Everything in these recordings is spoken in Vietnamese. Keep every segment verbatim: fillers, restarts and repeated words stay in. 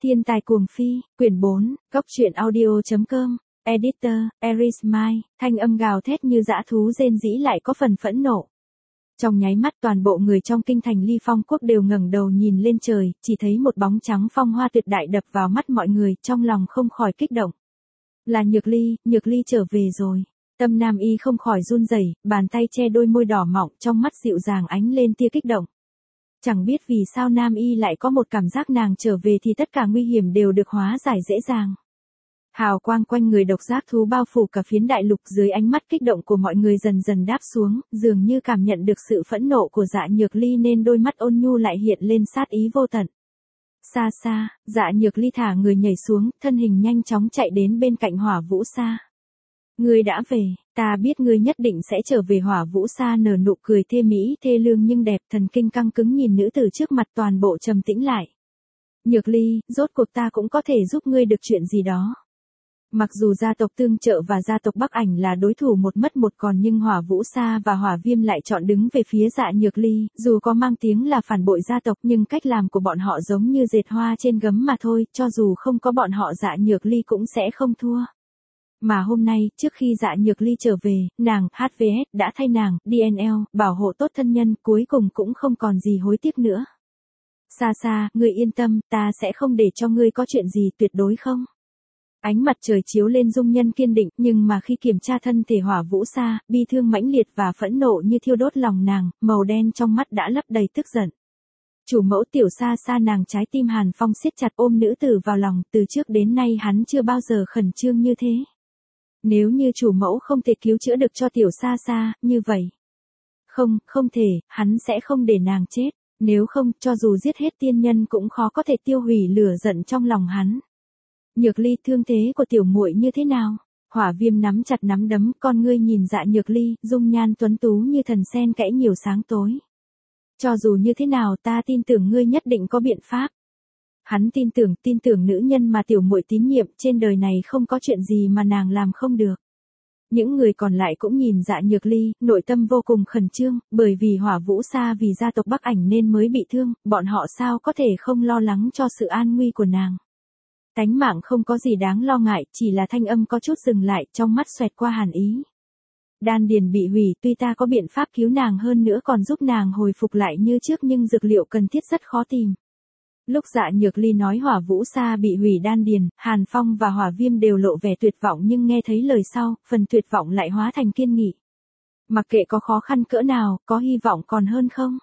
Thiên tài cuồng phi, quyển bốn, góc truyện audio.com, editor, Eris Mai, thanh âm gào thét như dã thú rên rĩ lại có phần phẫn nộ. Trong nháy mắt toàn bộ người trong kinh thành Ly Phong quốc đều ngẩng đầu nhìn lên trời, chỉ thấy một bóng trắng phong hoa tuyệt đại đập vào mắt mọi người, trong lòng không khỏi kích động. Là Nhược Ly, Nhược Ly trở về rồi. Tâm Nam Y không khỏi run rẩy, bàn tay che đôi môi đỏ mọng, trong mắt dịu dàng ánh lên tia kích động. Chẳng biết vì sao Nam Y lại có một cảm giác nàng trở về thì tất cả nguy hiểm đều được hóa giải dễ dàng. Hào quang quanh người độc giác thú bao phủ cả phiến đại lục, dưới ánh mắt kích động của mọi người dần dần đáp xuống, dường như cảm nhận được sự phẫn nộ của Dạ Nhược Ly nên đôi mắt ôn nhu lại hiện lên sát ý vô tận. Xa xa, Dạ Nhược Ly thả người nhảy xuống, thân hình nhanh chóng chạy đến bên cạnh Hỏa Vũ Sa. Ngươi đã về, ta biết ngươi nhất định sẽ trở về. Hỏa Vũ Sa nở nụ cười thê mỹ thê lương nhưng đẹp, thần kinh căng cứng nhìn nữ tử trước mặt, toàn bộ trầm tĩnh lại. Nhược Ly, rốt cuộc ta cũng có thể giúp ngươi được chuyện gì đó. Mặc dù gia tộc Tương Trợ và gia tộc Bắc Ảnh là đối thủ một mất một còn nhưng Hỏa Vũ Sa và Hỏa Viêm lại chọn đứng về phía Dạ Nhược Ly, dù có mang tiếng là phản bội gia tộc nhưng cách làm của bọn họ giống như dệt hoa trên gấm mà thôi, cho dù không có bọn họ Dạ Nhược Ly cũng sẽ không thua. Mà hôm nay, trước khi Dạ Nhược Ly trở về, nàng, hát vê ét, đã thay nàng, đê en lờ, bảo hộ tốt thân nhân, cuối cùng cũng không còn gì hối tiếc nữa. Xa xa, ngươi yên tâm, ta sẽ không để cho ngươi có chuyện gì, tuyệt đối không. Ánh mặt trời chiếu lên dung nhân kiên định, nhưng mà khi kiểm tra thân thể Hỏa Vũ Sa, bi thương mãnh liệt và phẫn nộ như thiêu đốt lòng nàng, màu đen trong mắt đã lấp đầy tức giận. Chủ mẫu Tiểu Sa Sa, nàng trái tim Hàn Phong siết chặt ôm nữ tử vào lòng, từ trước đến nay hắn chưa bao giờ khẩn trương như thế. Nếu như chủ mẫu không thể cứu chữa được cho Tiểu Sa Sa, như vậy. Không, không thể, hắn sẽ không để nàng chết, nếu không, cho dù giết hết tiên nhân cũng khó có thể tiêu hủy lửa giận trong lòng hắn. Nhược Ly, thương thế của tiểu muội như thế nào? Hỏa Viêm nắm chặt nắm đấm, con ngươi nhìn Dạ Nhược Ly, dung nhan tuấn tú như thần sen kẽ nhiều sáng tối. Cho dù như thế nào ta tin tưởng ngươi nhất định có biện pháp. Hắn tin tưởng, tin tưởng nữ nhân mà tiểu muội tín nhiệm, trên đời này không có chuyện gì mà nàng làm không được. Những người còn lại cũng nhìn Dạ Nhược Ly, nội tâm vô cùng khẩn trương, bởi vì Hỏa Vũ Sa vì gia tộc Bắc Ảnh nên mới bị thương, bọn họ sao có thể không lo lắng cho sự an nguy của nàng. Tánh mạng không có gì đáng lo ngại, chỉ là thanh âm có chút dừng lại, trong mắt xoẹt qua hàn ý. Đan điền bị hủy, tuy ta có biện pháp cứu nàng hơn nữa còn giúp nàng hồi phục lại như trước nhưng dược liệu cần thiết rất khó tìm. Lúc Dạ Nhược Ly nói Hỏa Vũ Sa bị hủy đan điền, Hàn Phong và Hỏa Viêm đều lộ vẻ tuyệt vọng nhưng nghe thấy lời sau, phần tuyệt vọng lại hóa thành kiên nghị. Mặc kệ có khó khăn cỡ nào, có hy vọng còn hơn không?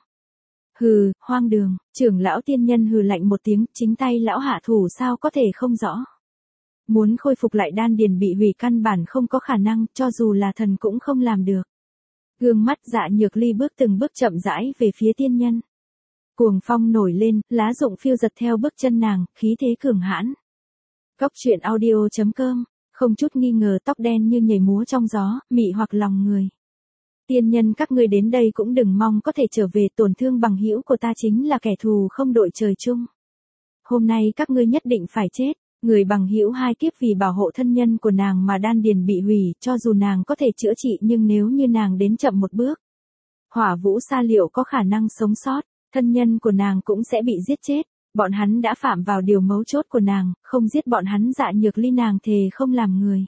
Hừ, hoang đường, trưởng lão tiên nhân hừ lạnh một tiếng, chính tay lão hạ thủ sao có thể không rõ. Muốn khôi phục lại đan điền bị hủy căn bản không có khả năng, cho dù là thần cũng không làm được. Gương mắt Dạ Nhược Ly bước từng bước chậm rãi về phía tiên nhân. Cuồng phong nổi lên, lá rụng phiêu giật theo bước chân nàng, khí thế cường hãn. Góc truyện audio.com, không chút nghi ngờ tóc đen như nhảy múa trong gió, mị hoặc lòng người. Tiên nhân các ngươi đến đây cũng đừng mong có thể trở về, tổn thương bằng hữu của ta chính là kẻ thù không đội trời chung. Hôm nay các ngươi nhất định phải chết, người bằng hữu hai kiếp vì bảo hộ thân nhân của nàng mà đan điền bị hủy, cho dù nàng có thể chữa trị nhưng nếu như nàng đến chậm một bước. Hỏa Vũ Sa liệu có khả năng sống sót, thân nhân của nàng cũng sẽ bị giết chết, bọn hắn đã phạm vào điều mấu chốt của nàng, không giết bọn hắn Dạ Nhược Ly nàng thề không làm người.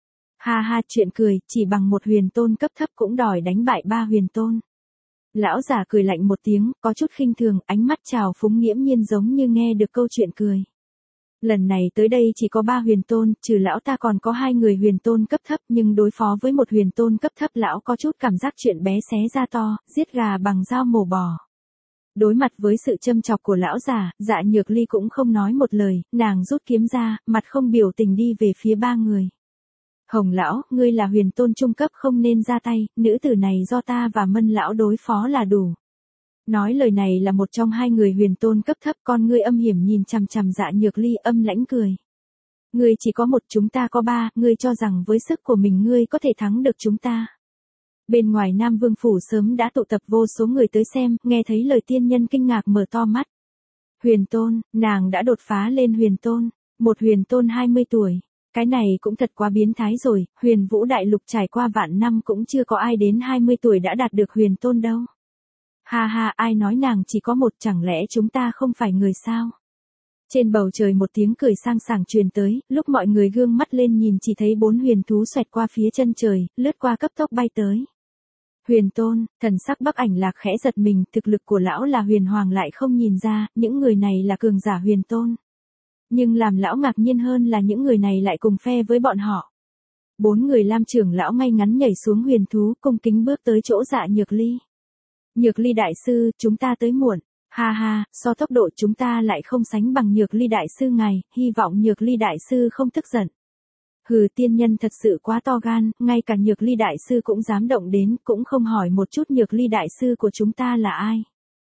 Ha ha, chuyện cười, chỉ bằng một huyền tôn cấp thấp cũng đòi đánh bại ba huyền tôn. Lão già cười lạnh một tiếng, có chút khinh thường, ánh mắt trào phúng nghiễm nhiên giống như nghe được câu chuyện cười. Lần này tới đây chỉ có ba huyền tôn, trừ lão ta còn có hai người huyền tôn cấp thấp nhưng đối phó với một huyền tôn cấp thấp lão có chút cảm giác chuyện bé xé ra to, giết gà bằng dao mổ bò. Đối mặt với sự châm chọc của lão già, Dạ Nhược Ly cũng không nói một lời, nàng rút kiếm ra, mặt không biểu tình đi về phía ba người. Hồng lão, ngươi là huyền tôn trung cấp không nên ra tay, nữ tử này do ta và Mân lão đối phó là đủ. Nói lời này là một trong hai người huyền tôn cấp thấp, con ngươi âm hiểm nhìn chằm chằm Dạ Nhược Ly âm lãnh cười. Ngươi chỉ có một, chúng ta có ba, ngươi cho rằng với sức của mình ngươi có thể thắng được chúng ta. Bên ngoài Nam Vương Phủ sớm đã tụ tập vô số người tới xem, nghe thấy lời tiên nhân kinh ngạc mở to mắt. Huyền tôn, nàng đã đột phá lên huyền tôn, một huyền tôn hai mươi tuổi. Cái này cũng thật quá biến thái rồi, huyền vũ đại lục trải qua vạn năm cũng chưa có ai đến hai mươi tuổi đã đạt được huyền tôn đâu. Ha ha, ai nói nàng chỉ có một, chẳng lẽ chúng ta không phải người sao? Trên bầu trời một tiếng cười sang sảng truyền tới, lúc mọi người gương mắt lên nhìn chỉ thấy bốn huyền thú xoẹt qua phía chân trời, lướt qua cấp tốc bay tới. Huyền Tôn, thần sắc Bắc Ảnh Lạc khẽ giật mình, thực lực của lão là huyền hoàng lại không nhìn ra, những người này là cường giả Huyền Tôn. Nhưng làm lão ngạc nhiên hơn là những người này lại cùng phe với bọn họ. Bốn người Lam trưởng lão ngay ngắn nhảy xuống huyền thú, cung kính bước tới chỗ Dạ Nhược Ly. Nhược Ly đại sư, chúng ta tới muộn. Ha ha, so tốc độ chúng ta lại không sánh bằng Nhược Ly đại sư ngài, hy vọng Nhược Ly đại sư không tức giận. Hừ, tiên nhân thật sự quá to gan, ngay cả Nhược Ly đại sư cũng dám động đến, cũng không hỏi một chút Nhược Ly đại sư của chúng ta là ai.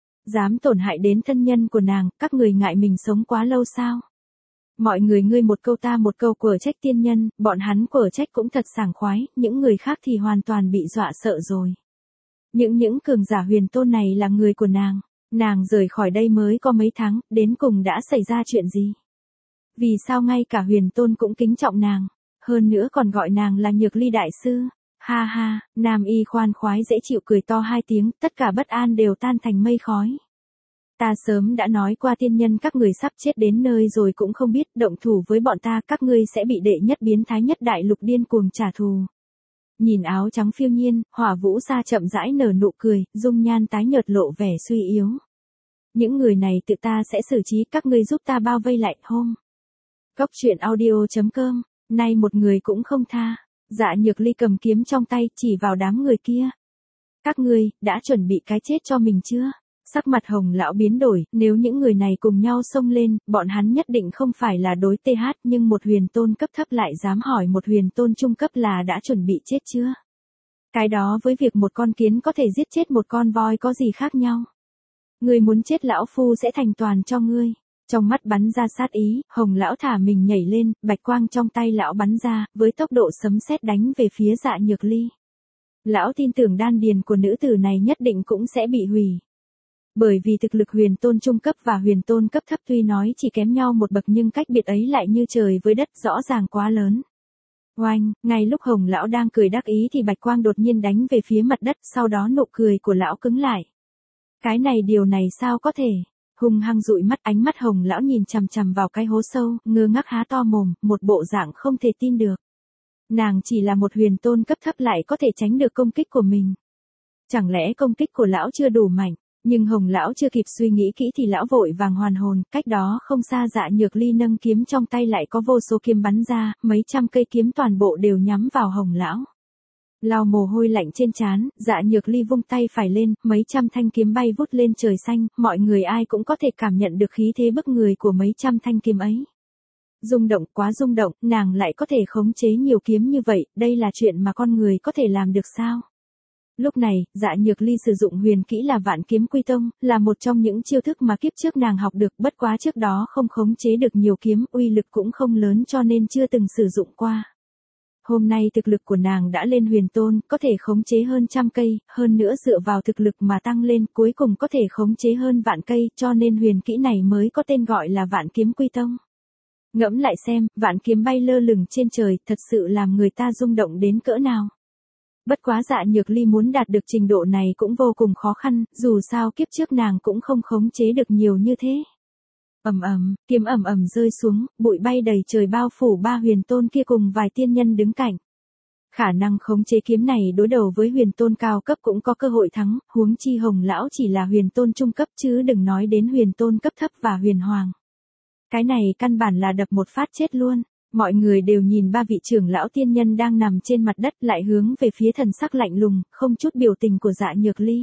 Dám tổn hại đến thân nhân của nàng, các người ngại mình sống quá lâu sao? Mọi người ngươi một câu ta một câu quở trách tiên nhân, bọn hắn quở trách cũng thật sảng khoái, những người khác thì hoàn toàn bị dọa sợ rồi. Những những cường giả Huyền Tôn này là người của nàng, nàng rời khỏi đây mới có mấy tháng, đến cùng đã xảy ra chuyện gì? Vì sao ngay cả Huyền Tôn cũng kính trọng nàng, hơn nữa còn gọi nàng là Nhược Ly đại sư? Ha ha, Nam Y khoan khoái dễ chịu cười to hai tiếng, tất cả bất an đều tan thành mây khói. Ta sớm đã nói qua tiên nhân các người sắp chết đến nơi rồi cũng không biết, động thủ với bọn ta các ngươi sẽ bị đệ nhất biến thái nhất đại lục điên cuồng trả thù. Nhìn áo trắng phiêu nhiên, Hỏa Vũ Sa chậm rãi nở nụ cười, dung nhan tái nhợt lộ vẻ suy yếu. Những người này tự ta sẽ xử trí, các ngươi giúp ta bao vây lại. Hôm Cốc truyện audio chấm com, nay một người cũng không tha. Dạ Nhược Ly cầm kiếm trong tay chỉ vào đám người kia. Các ngươi, đã chuẩn bị cái chết cho mình chưa? Sắc mặt Hồng lão biến đổi, nếu những người này cùng nhau xông lên, bọn hắn nhất định không phải là đối th, nhưng một huyền tôn cấp thấp lại dám hỏi một huyền tôn trung cấp là đã chuẩn bị chết chưa? Cái đó với việc một con kiến có thể giết chết một con voi có gì khác nhau? Ngươi muốn chết lão phu sẽ thành toàn cho ngươi. Trong mắt bắn ra sát ý, Hồng lão thả mình nhảy lên, bạch quang trong tay lão bắn ra, với tốc độ sấm sét đánh về phía Dạ Nhược Ly. Lão tin tưởng đan điền của nữ tử này nhất định cũng sẽ bị hủy. Bởi vì thực lực huyền tôn trung cấp và huyền tôn cấp thấp tuy nói chỉ kém nhau một bậc nhưng cách biệt ấy lại như trời với đất, rõ ràng quá lớn. Oanh, ngay lúc Hồng lão đang cười đắc ý thì bạch quang đột nhiên đánh về phía mặt đất, sau đó nụ cười của lão cứng lại. Cái này điều này sao có thể? Hung hăng dụi mắt, ánh mắt Hồng lão nhìn chằm chằm vào cái hố sâu, ngơ ngác há to mồm, một bộ dạng không thể tin được. Nàng chỉ là một huyền tôn cấp thấp lại có thể tránh được công kích của mình. Chẳng lẽ công kích của lão chưa đủ mạnh? Nhưng Hồng lão chưa kịp suy nghĩ kỹ thì lão vội vàng hoàn hồn, cách đó không xa Dạ Nhược Ly nâng kiếm trong tay lại có vô số kiếm bắn ra, mấy trăm cây kiếm toàn bộ đều nhắm vào Hồng lão. Lau mồ hôi lạnh trên trán, Dạ Nhược Ly vung tay phải lên, mấy trăm thanh kiếm bay vút lên trời xanh, mọi người ai cũng có thể cảm nhận được khí thế bức người của mấy trăm thanh kiếm ấy. Rung động, quá rung động, nàng lại có thể khống chế nhiều kiếm như vậy, đây là chuyện mà con người có thể làm được sao? Lúc này, Dạ Nhược Ly sử dụng huyền kỹ là Vạn Kiếm Quy Tông, là một trong những chiêu thức mà kiếp trước nàng học được, bất quá trước đó không khống chế được nhiều kiếm, uy lực cũng không lớn cho nên chưa từng sử dụng qua. Hôm nay thực lực của nàng đã lên huyền tôn, có thể khống chế hơn trăm cây, hơn nữa dựa vào thực lực mà tăng lên, cuối cùng có thể khống chế hơn vạn cây, cho nên huyền kỹ này mới có tên gọi là Vạn Kiếm Quy Tông. Ngẫm lại xem, vạn kiếm bay lơ lửng trên trời, thật sự làm người ta rung động đến cỡ nào. Bất quá Dạ Nhược Ly muốn đạt được trình độ này cũng vô cùng khó khăn, dù sao kiếp trước nàng cũng không khống chế được nhiều như thế. Ầm ầm, kiếm ầm ầm rơi xuống, bụi bay đầy trời bao phủ ba huyền tôn kia cùng vài tiên nhân đứng cạnh. Khả năng khống chế kiếm này đối đầu với huyền tôn cao cấp cũng có cơ hội thắng, huống chi Hồng lão chỉ là huyền tôn trung cấp chứ đừng nói đến huyền tôn cấp thấp và huyền hoàng. Cái này căn bản là đập một phát chết luôn. Mọi người đều nhìn ba vị trưởng lão tiên nhân đang nằm trên mặt đất lại hướng về phía thần sắc lạnh lùng, không chút biểu tình của Dạ Nhược Ly.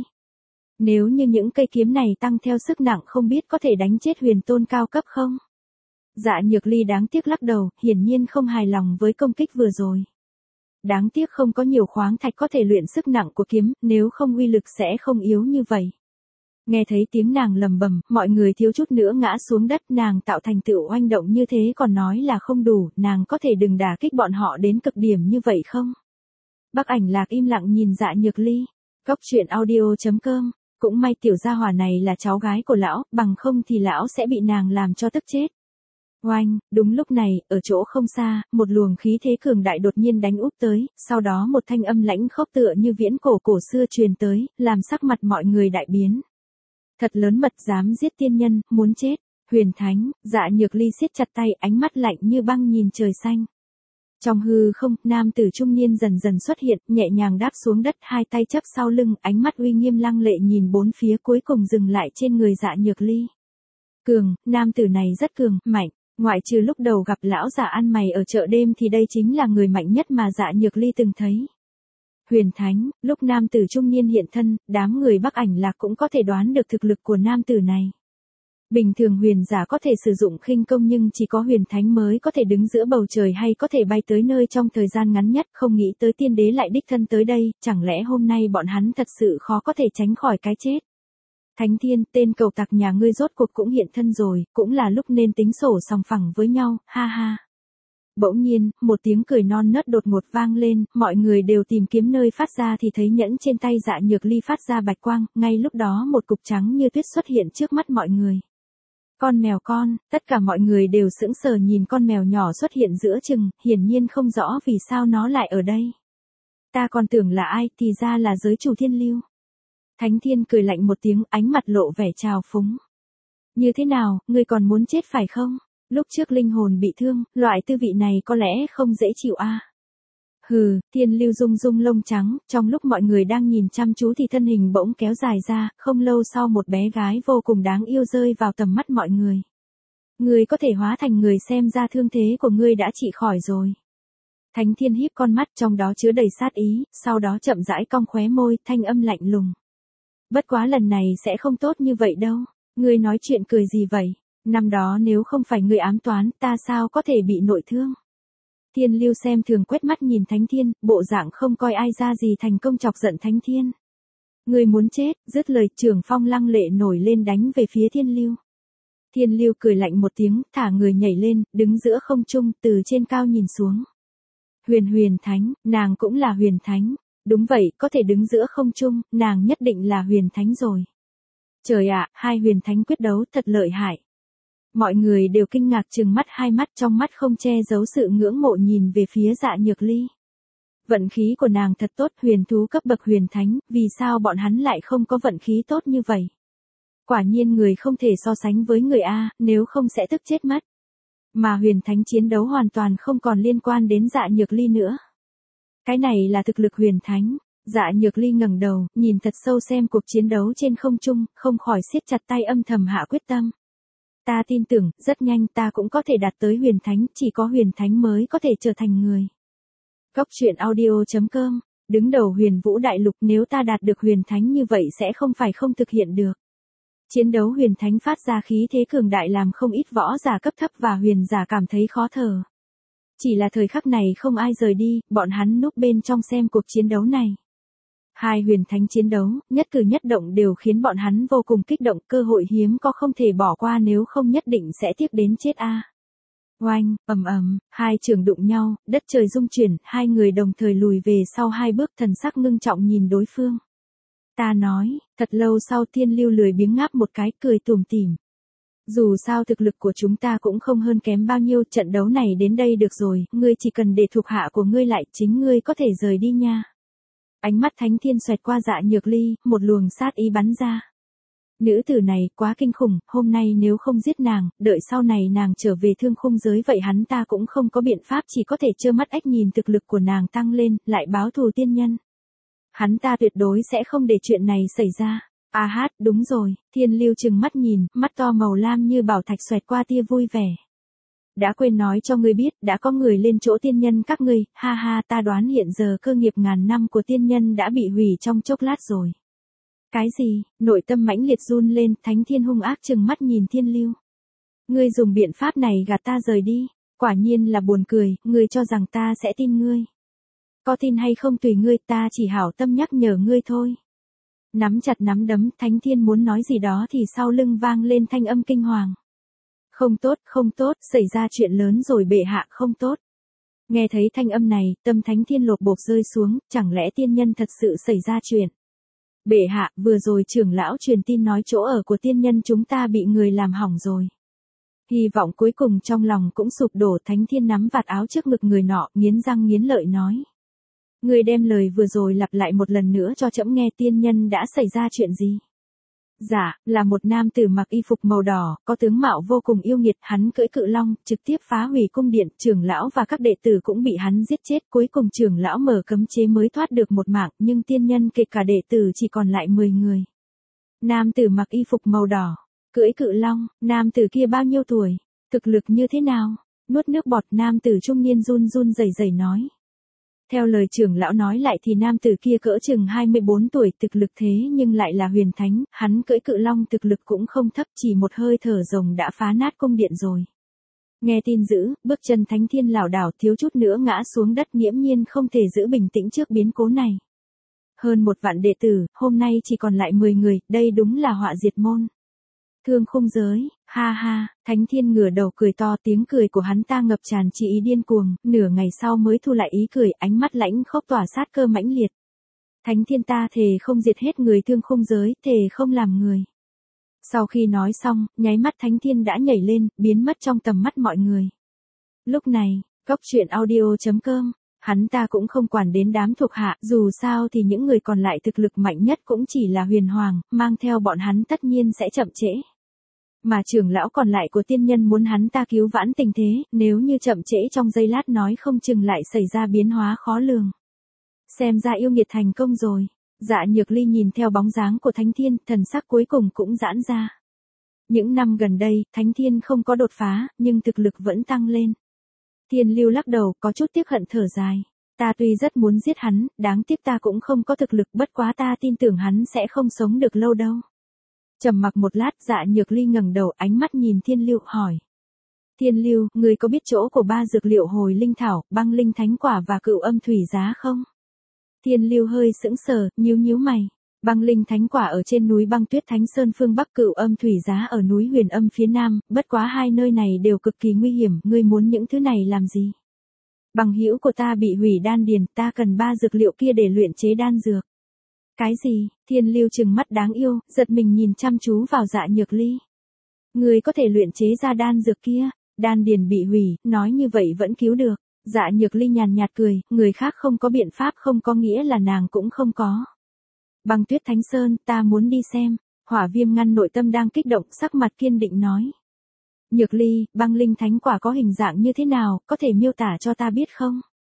Nếu như những cây kiếm này tăng theo sức nặng không biết có thể đánh chết huyền tôn cao cấp không? Dạ Nhược Ly đáng tiếc lắc đầu, hiển nhiên không hài lòng với công kích vừa rồi. Đáng tiếc không có nhiều khoáng thạch có thể luyện sức nặng của kiếm, nếu không uy lực sẽ không yếu như vậy. Nghe thấy tiếng nàng lầm bầm, mọi người thiếu chút nữa ngã xuống đất, nàng tạo thành tựu oanh động như thế còn nói là không đủ, nàng có thể đừng đả kích bọn họ đến cực điểm như vậy không? Bắc Ảnh Lạc im lặng nhìn Dạ Nhược Ly. Cốc truyện audio chấm com, cũng may tiểu gia hỏa này là cháu gái của lão, bằng không thì lão sẽ bị nàng làm cho tức chết. Oanh, đúng lúc này, ở chỗ không xa, một luồng khí thế cường đại đột nhiên đánh úp tới, sau đó một thanh âm lãnh khốc tựa như viễn cổ cổ xưa truyền tới, làm sắc mặt mọi người đại biến. Thật lớn mật dám giết tiên nhân, muốn chết. Huyền Thánh, Dạ Nhược Ly siết chặt tay, ánh mắt lạnh như băng nhìn trời xanh. Trong hư không, nam tử trung niên dần dần xuất hiện, nhẹ nhàng đáp xuống đất, hai tay chấp sau lưng, ánh mắt uy nghiêm lăng lệ nhìn bốn phía, cuối cùng dừng lại trên người Dạ Nhược Ly. Cường, nam tử này rất cường, mạnh, ngoại trừ lúc đầu gặp lão già ăn mày ở chợ đêm thì đây chính là người mạnh nhất mà Dạ Nhược Ly từng thấy. Huyền Thánh, lúc nam tử trung niên hiện thân, đám người Bắc Ảnh Lạc cũng có thể đoán được thực lực của nam tử này. Bình thường huyền giả có thể sử dụng khinh công nhưng chỉ có huyền thánh mới có thể đứng giữa bầu trời hay có thể bay tới nơi trong thời gian ngắn nhất, không nghĩ tới tiên đế lại đích thân tới đây, chẳng lẽ hôm nay bọn hắn thật sự khó có thể tránh khỏi cái chết. Thánh Thiên, tên cầu tặc nhà ngươi rốt cuộc cũng hiện thân rồi, cũng là lúc nên tính sổ sòng phẳng với nhau, ha ha. Bỗng nhiên, một tiếng cười non nớt đột ngột vang lên, mọi người đều tìm kiếm nơi phát ra thì thấy nhẫn trên tay Dạ Nhược Ly phát ra bạch quang, ngay lúc đó một cục trắng như tuyết xuất hiện trước mắt mọi người. Con mèo con, tất cả mọi người đều sững sờ nhìn con mèo nhỏ xuất hiện giữa chừng, hiển nhiên không rõ vì sao nó lại ở đây. Ta còn tưởng là ai, thì ra là giới chủ Thiên Lưu. Thánh Thiên cười lạnh một tiếng, ánh mặt lộ vẻ trào phúng. Như thế nào, ngươi còn muốn chết phải không? Lúc trước linh hồn bị thương, loại tư vị này có lẽ không dễ chịu a. À? Hừ, Thiên Lưu rung rung lông trắng, trong lúc mọi người đang nhìn chăm chú thì thân hình bỗng kéo dài ra, không lâu sau một bé gái vô cùng đáng yêu rơi vào tầm mắt mọi người. Ngươi có thể hóa thành người, xem ra thương thế của ngươi đã trị khỏi rồi. Thánh Thiên híp con mắt trong đó chứa đầy sát ý, sau đó chậm rãi cong khóe môi, thanh âm lạnh lùng. Bất quá lần này sẽ không tốt như vậy đâu, ngươi nói chuyện cười gì vậy? Năm đó nếu không phải ngươi ám toán, ta sao có thể bị nội thương? Thiên Lưu xem thường quét mắt nhìn Thánh Thiên, bộ dạng không coi ai ra gì, thành công chọc giận Thánh Thiên. Ngươi muốn chết, dứt lời Trường Phong lăng lệ nổi lên đánh về phía Thiên Lưu. Thiên Lưu cười lạnh một tiếng, thả người nhảy lên, đứng giữa không trung, từ trên cao nhìn xuống. Huyền Huyền Thánh, nàng cũng là Huyền Thánh. Đúng vậy, có thể đứng giữa không trung, nàng nhất định là Huyền Thánh rồi. Trời ạ, hai Huyền Thánh quyết đấu thật lợi hại. Mọi người đều kinh ngạc trừng mắt, hai mắt trong mắt không che giấu sự ngưỡng mộ nhìn về phía Dạ Nhược Ly. Vận khí của nàng thật tốt, huyền thú cấp bậc huyền thánh, vì sao bọn hắn lại không có vận khí tốt như vậy? Quả nhiên người không thể so sánh với người A, nếu không sẽ tức chết mất. Mà huyền thánh chiến đấu hoàn toàn không còn liên quan đến Dạ Nhược Ly nữa. Cái này là thực lực huyền thánh. Dạ Nhược Ly ngẩng đầu, nhìn thật sâu xem cuộc chiến đấu trên không trung, không khỏi siết chặt tay, âm thầm hạ quyết tâm. Ta tin tưởng, rất nhanh ta cũng có thể đạt tới huyền thánh, chỉ có huyền thánh mới có thể trở thành người. Góc truyện audio chấm com, đứng đầu huyền vũ đại lục, nếu ta đạt được huyền thánh như vậy sẽ không phải không thực hiện được. Chiến đấu huyền thánh phát ra khí thế cường đại làm không ít võ giả cấp thấp và huyền giả cảm thấy khó thở. Chỉ là thời khắc này không ai rời đi, bọn hắn núp bên trong xem cuộc chiến đấu này. Hai huyền thánh chiến đấu, nhất cử nhất động đều khiến bọn hắn vô cùng kích động, cơ hội hiếm có không thể bỏ qua, nếu không nhất định sẽ tiếc đến chết a. À. Oanh, ầm ầm, hai trường đụng nhau, đất trời rung chuyển, hai người đồng thời lùi về sau hai bước, thần sắc ngưng trọng nhìn đối phương. Ta nói, thật lâu sau Thiên Lưu lười biếng ngáp một cái, cười tủm tỉm. Dù sao thực lực của chúng ta cũng không hơn kém bao nhiêu, trận đấu này đến đây được rồi, ngươi chỉ cần để thuộc hạ của ngươi lại, chính ngươi có thể rời đi nha. Ánh mắt Thánh Thiên xoẹt qua Dạ Nhược Ly, một luồng sát ý bắn ra. Nữ tử này quá kinh khủng, hôm nay nếu không giết nàng, đợi sau này nàng trở về thương khung giới vậy hắn ta cũng không có biện pháp, chỉ có thể trơ mắt ếch nhìn thực lực của nàng tăng lên, lại báo thù tiên nhân. Hắn ta tuyệt đối sẽ không để chuyện này xảy ra. À hát, đúng rồi, Thiên Lưu trừng mắt nhìn, mắt to màu lam như bảo thạch xoẹt qua tia vui vẻ. Đã quên nói cho ngươi biết, đã có người lên chỗ tiên nhân các ngươi, ha ha, ta đoán hiện giờ cơ nghiệp ngàn năm của tiên nhân đã bị hủy trong chốc lát rồi. Cái gì? Nội tâm mãnh liệt run lên, Thánh Thiên hung ác trừng mắt nhìn Thiên Lưu. Ngươi dùng biện pháp này gạt ta rời đi, quả nhiên là buồn cười, ngươi cho rằng ta sẽ tin ngươi. Có tin hay không tùy ngươi, ta chỉ hảo tâm nhắc nhở ngươi thôi. Nắm chặt nắm đấm, Thánh Thiên muốn nói gì đó thì sau lưng vang lên thanh âm kinh hoàng. Không tốt, không tốt, xảy ra chuyện lớn rồi bệ hạ, không tốt. Nghe thấy thanh âm này, tâm Thánh Thiên lột bột rơi xuống, chẳng lẽ tiên nhân thật sự xảy ra chuyện. Bệ hạ, vừa rồi trưởng lão truyền tin nói chỗ ở của tiên nhân chúng ta bị người làm hỏng rồi. Hy vọng cuối cùng trong lòng cũng sụp đổ, Thánh Thiên nắm vạt áo trước ngực người nọ, nghiến răng nghiến lợi nói. Người đem lời vừa rồi lặp lại một lần nữa cho trẫm nghe, tiên nhân đã xảy ra chuyện gì? Dạ, là một nam tử mặc y phục màu đỏ, có tướng mạo vô cùng yêu nghiệt, hắn cưỡi cự long, trực tiếp phá hủy cung điện, trưởng lão và các đệ tử cũng bị hắn giết chết, cuối cùng trưởng lão mở cấm chế mới thoát được một mạng, nhưng tiên nhân kể cả đệ tử chỉ còn lại mười người. Nam tử mặc y phục màu đỏ, cưỡi cự long, nam tử kia bao nhiêu tuổi, thực lực như thế nào? Nuốt nước bọt, nam tử trung niên run run rẩy rẩy nói. Theo lời trưởng lão nói lại thì nam tử kia cỡ chừng hai mươi bốn tuổi, thực lực thế nhưng lại là huyền thánh, hắn cưỡi cự long thực lực cũng không thấp, chỉ một hơi thở rồng đã phá nát cung điện rồi. Nghe tin dữ, bước chân Thánh Thiên lảo đảo, thiếu chút nữa ngã xuống đất, nghiễm nhiên không thể giữ bình tĩnh trước biến cố này. Hơn một vạn đệ tử, hôm nay chỉ còn lại mười người, đây đúng là họa diệt môn. Thương khung giới, ha ha, Thánh Thiên ngửa đầu cười to, tiếng cười của hắn ta ngập tràn chỉ ý điên cuồng, nửa ngày sau mới thu lại ý cười, ánh mắt lãnh khốc tỏa sát cơ mãnh liệt. Thánh Thiên ta thề không diệt hết người thương khung giới, thề không làm người. Sau khi nói xong, nháy mắt Thánh Thiên đã nhảy lên, biến mất trong tầm mắt mọi người. Lúc này, Cốc Truyện Audio chấm com, hắn ta cũng không quản đến đám thuộc hạ, dù sao thì những người còn lại thực lực mạnh nhất cũng chỉ là huyền hoàng, mang theo bọn hắn tất nhiên sẽ chậm trễ. Mà trưởng lão còn lại của tiên nhân muốn hắn ta cứu vãn tình thế, nếu như chậm trễ trong giây lát nói không chừng lại xảy ra biến hóa khó lường. Xem ra yêu nghiệt thành công rồi. Dạ Nhược Ly nhìn theo bóng dáng của Thánh Thiên, thần sắc cuối cùng cũng giãn ra. Những năm gần đây, Thánh Thiên không có đột phá, nhưng thực lực vẫn tăng lên. Thiên Lưu lắc đầu, có chút tiếc hận thở dài. Ta tuy rất muốn giết hắn, đáng tiếc ta cũng không có thực lực, bất quá ta tin tưởng hắn sẽ không sống được lâu đâu. Trầm mặc một lát, Dạ Nhược Ly ngẩng đầu, ánh mắt nhìn Thiên Lưu, hỏi. Thiên Lưu, ngươi có biết chỗ của ba dược liệu hồi linh thảo, băng linh thánh quả và cựu âm thủy giá không? Thiên Lưu hơi sững sờ, nhíu nhíu mày. Băng linh thánh quả ở trên núi Băng Tuyết Thánh Sơn phương Bắc, cựu âm thủy giá ở núi Huyền Âm phía Nam, bất quá hai nơi này đều cực kỳ nguy hiểm, ngươi muốn những thứ này làm gì? Bằng hữu của ta bị hủy đan điền, ta cần ba dược liệu kia để luyện chế đan dược. Cái gì? Thiên Lưu trừng mắt đáng yêu, giật mình nhìn chăm chú vào Dạ Nhược Ly. Ngươi có thể luyện chế ra đan dược kia, đan điền bị hủy, nói như vậy vẫn cứu được. Dạ Nhược Ly nhàn nhạt cười, người khác không có biện pháp không có nghĩa là nàng cũng không có. Băng Tuyết Thánh Sơn, ta muốn đi xem. Hỏa Viêm ngăn nội tâm đang kích động, sắc mặt kiên định nói. Nhược Ly, băng linh thánh quả có hình dạng như thế nào, có thể miêu tả cho ta biết không?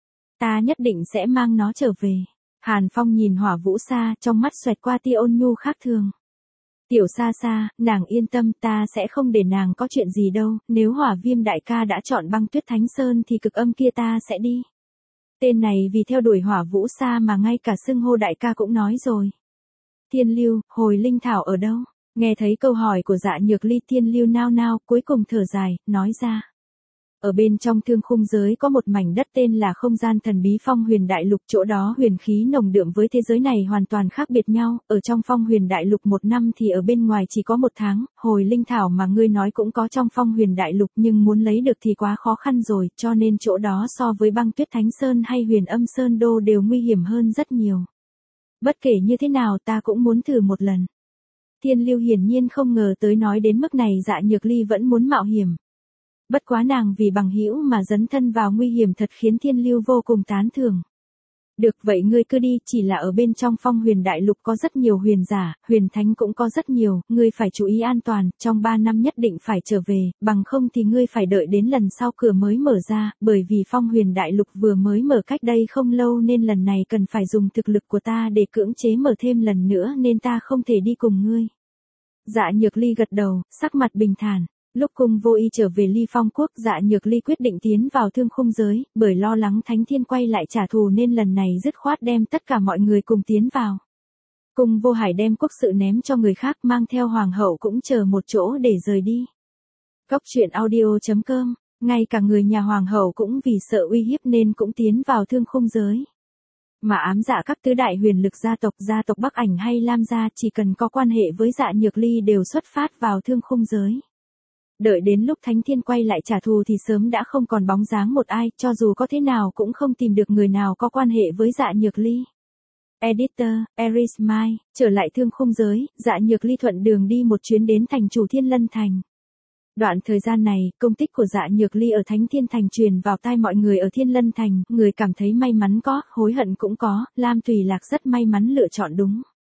Ta nhất định sẽ mang nó trở về. Hàn Phong nhìn Hỏa Vũ Sa, trong mắt xoẹt qua tia ôn nhu khác thường. Tiểu Sa Sa, nàng yên tâm, ta sẽ không để nàng có chuyện gì đâu, nếu Hỏa Viêm đại ca đã chọn Băng Tuyết Thánh Sơn thì cực âm kia ta sẽ đi. Tên này vì theo đuổi Hỏa Vũ Sa mà ngay cả xưng hô đại ca cũng nói rồi. Thiên Lưu, hồi linh thảo ở đâu? Nghe thấy câu hỏi của Dạ Nhược Ly, Thiên Lưu nao nao, cuối cùng thở dài, nói ra. Ở bên trong thương khung giới có một mảnh đất tên là không gian thần bí Phong Huyền Đại Lục, chỗ đó huyền khí nồng đượm với thế giới này hoàn toàn khác biệt nhau, ở trong Phong Huyền Đại Lục một năm thì ở bên ngoài chỉ có một tháng, hồi linh thảo mà ngươi nói cũng có trong Phong Huyền Đại Lục nhưng muốn lấy được thì quá khó khăn rồi, cho nên chỗ đó so với Băng Tuyết Thánh Sơn hay Huyền Âm Sơn Đô đều nguy hiểm hơn rất nhiều. Bất kể như thế nào ta cũng muốn thử một lần. Thiên Lưu hiển nhiên không ngờ tới nói đến mức này Dạ Nhược Ly vẫn muốn mạo hiểm. Bất quá nàng vì bằng hữu mà dấn thân vào nguy hiểm thật khiến Thiên Lưu vô cùng tán thưởng. Được vậy ngươi cứ đi, chỉ là ở bên trong Phong Huyền Đại Lục có rất nhiều huyền giả, huyền thánh cũng có rất nhiều, ngươi phải chú ý an toàn, trong ba năm nhất định phải trở về, bằng không thì ngươi phải đợi đến lần sau cửa mới mở ra, bởi vì Phong Huyền Đại Lục vừa mới mở cách đây không lâu nên lần này cần phải dùng thực lực của ta để cưỡng chế mở thêm lần nữa nên ta không thể đi cùng ngươi. Dạ Nhược Ly gật đầu, sắc mặt bình thản. Lúc Cung Vô Y trở về Ly Phong Quốc, Dạ Nhược Ly quyết định tiến vào thương khung giới, bởi lo lắng Thánh Thiên quay lại trả thù nên lần này dứt khoát đem tất cả mọi người cùng tiến vào. Cung Vô Hải đem quốc sự ném cho người khác, mang theo hoàng hậu cũng chờ một chỗ để rời đi. Cốc Truyện Audio chấm com, ngay cả người nhà hoàng hậu cũng vì sợ uy hiếp nên cũng tiến vào thương khung giới. Mà ám dạ các tứ đại huyền lực gia tộc, gia tộc Bắc Ảnh hay Lam gia chỉ cần có quan hệ với Dạ Nhược Ly đều xuất phát vào thương khung giới. Đợi đến lúc Thánh Thiên quay lại trả thù thì sớm đã không còn bóng dáng một ai, cho dù có thế nào cũng không tìm được người nào có quan hệ với Dạ Nhược Ly. Editor, Eris Mai, trở lại thương khung giới, Dạ Nhược Ly thuận đường đi một chuyến đến thành chủ Thiên Lân Thành. Đoạn thời gian này, công tích của Dạ Nhược Ly ở Thánh Thiên Thành truyền vào tai mọi người ở Thiên Lân Thành, người cảm thấy may mắn có, hối hận cũng có, Lam Tùy Lạc rất may mắn lựa chọn đúng.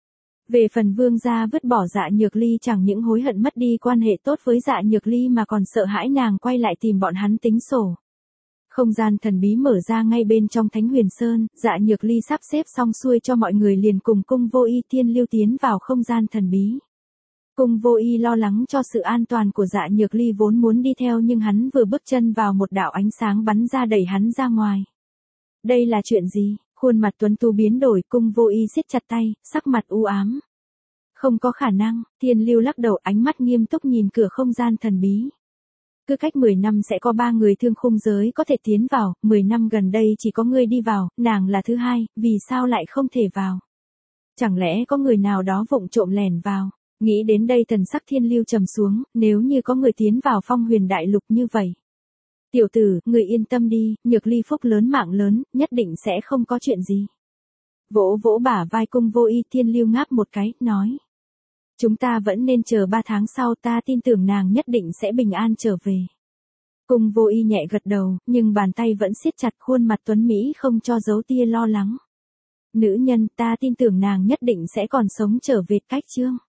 Về phần Vương gia vứt bỏ Dạ Nhược Ly chẳng những hối hận mất đi quan hệ tốt với Dạ Nhược Ly mà còn sợ hãi nàng quay lại tìm bọn hắn tính sổ. Không gian thần bí mở ra ngay bên trong Thánh Huyền Sơn, Dạ Nhược Ly sắp xếp xong xuôi cho mọi người liền cùng Cung Vô Y Thiên Lưu tiến vào không gian thần bí. Cung Vô Y lo lắng cho sự an toàn của Dạ Nhược Ly vốn muốn đi theo nhưng hắn vừa bước chân vào một đạo ánh sáng bắn ra đẩy hắn ra ngoài. Đây là chuyện gì? Khuôn mặt tuấn tú biến đổi, Cung Vô Y siết chặt tay, sắc mặt u ám. Không có khả năng, Thiên Lưu lắc đầu, ánh mắt nghiêm túc nhìn cửa không gian thần bí. Cứ cách mười năm sẽ có ba người thương khung giới có thể tiến vào, mười năm gần đây chỉ có ngươi đi vào, nàng là thứ hai, vì sao lại không thể vào? Chẳng lẽ có người nào đó vụng trộm lẻn vào? Nghĩ đến đây thần sắc Thiên Lưu trầm xuống, nếu như có người tiến vào Phong Huyền Đại Lục như vậy. Tiểu tử, người yên tâm đi, Nhược Ly phúc lớn mạng lớn, nhất định sẽ không có chuyện gì. Vỗ vỗ bả vai Cung Vô Y, Thiên Lưu ngáp một cái, nói. Chúng ta vẫn nên chờ ba tháng sau, ta tin tưởng nàng nhất định sẽ bình an trở về. Cung Vô Y nhẹ gật đầu, nhưng bàn tay vẫn siết chặt, khuôn mặt tuấn Mỹ không cho giấu tia lo lắng. Nữ nhân, ta tin tưởng nàng nhất định sẽ còn sống trở về. Cách chương.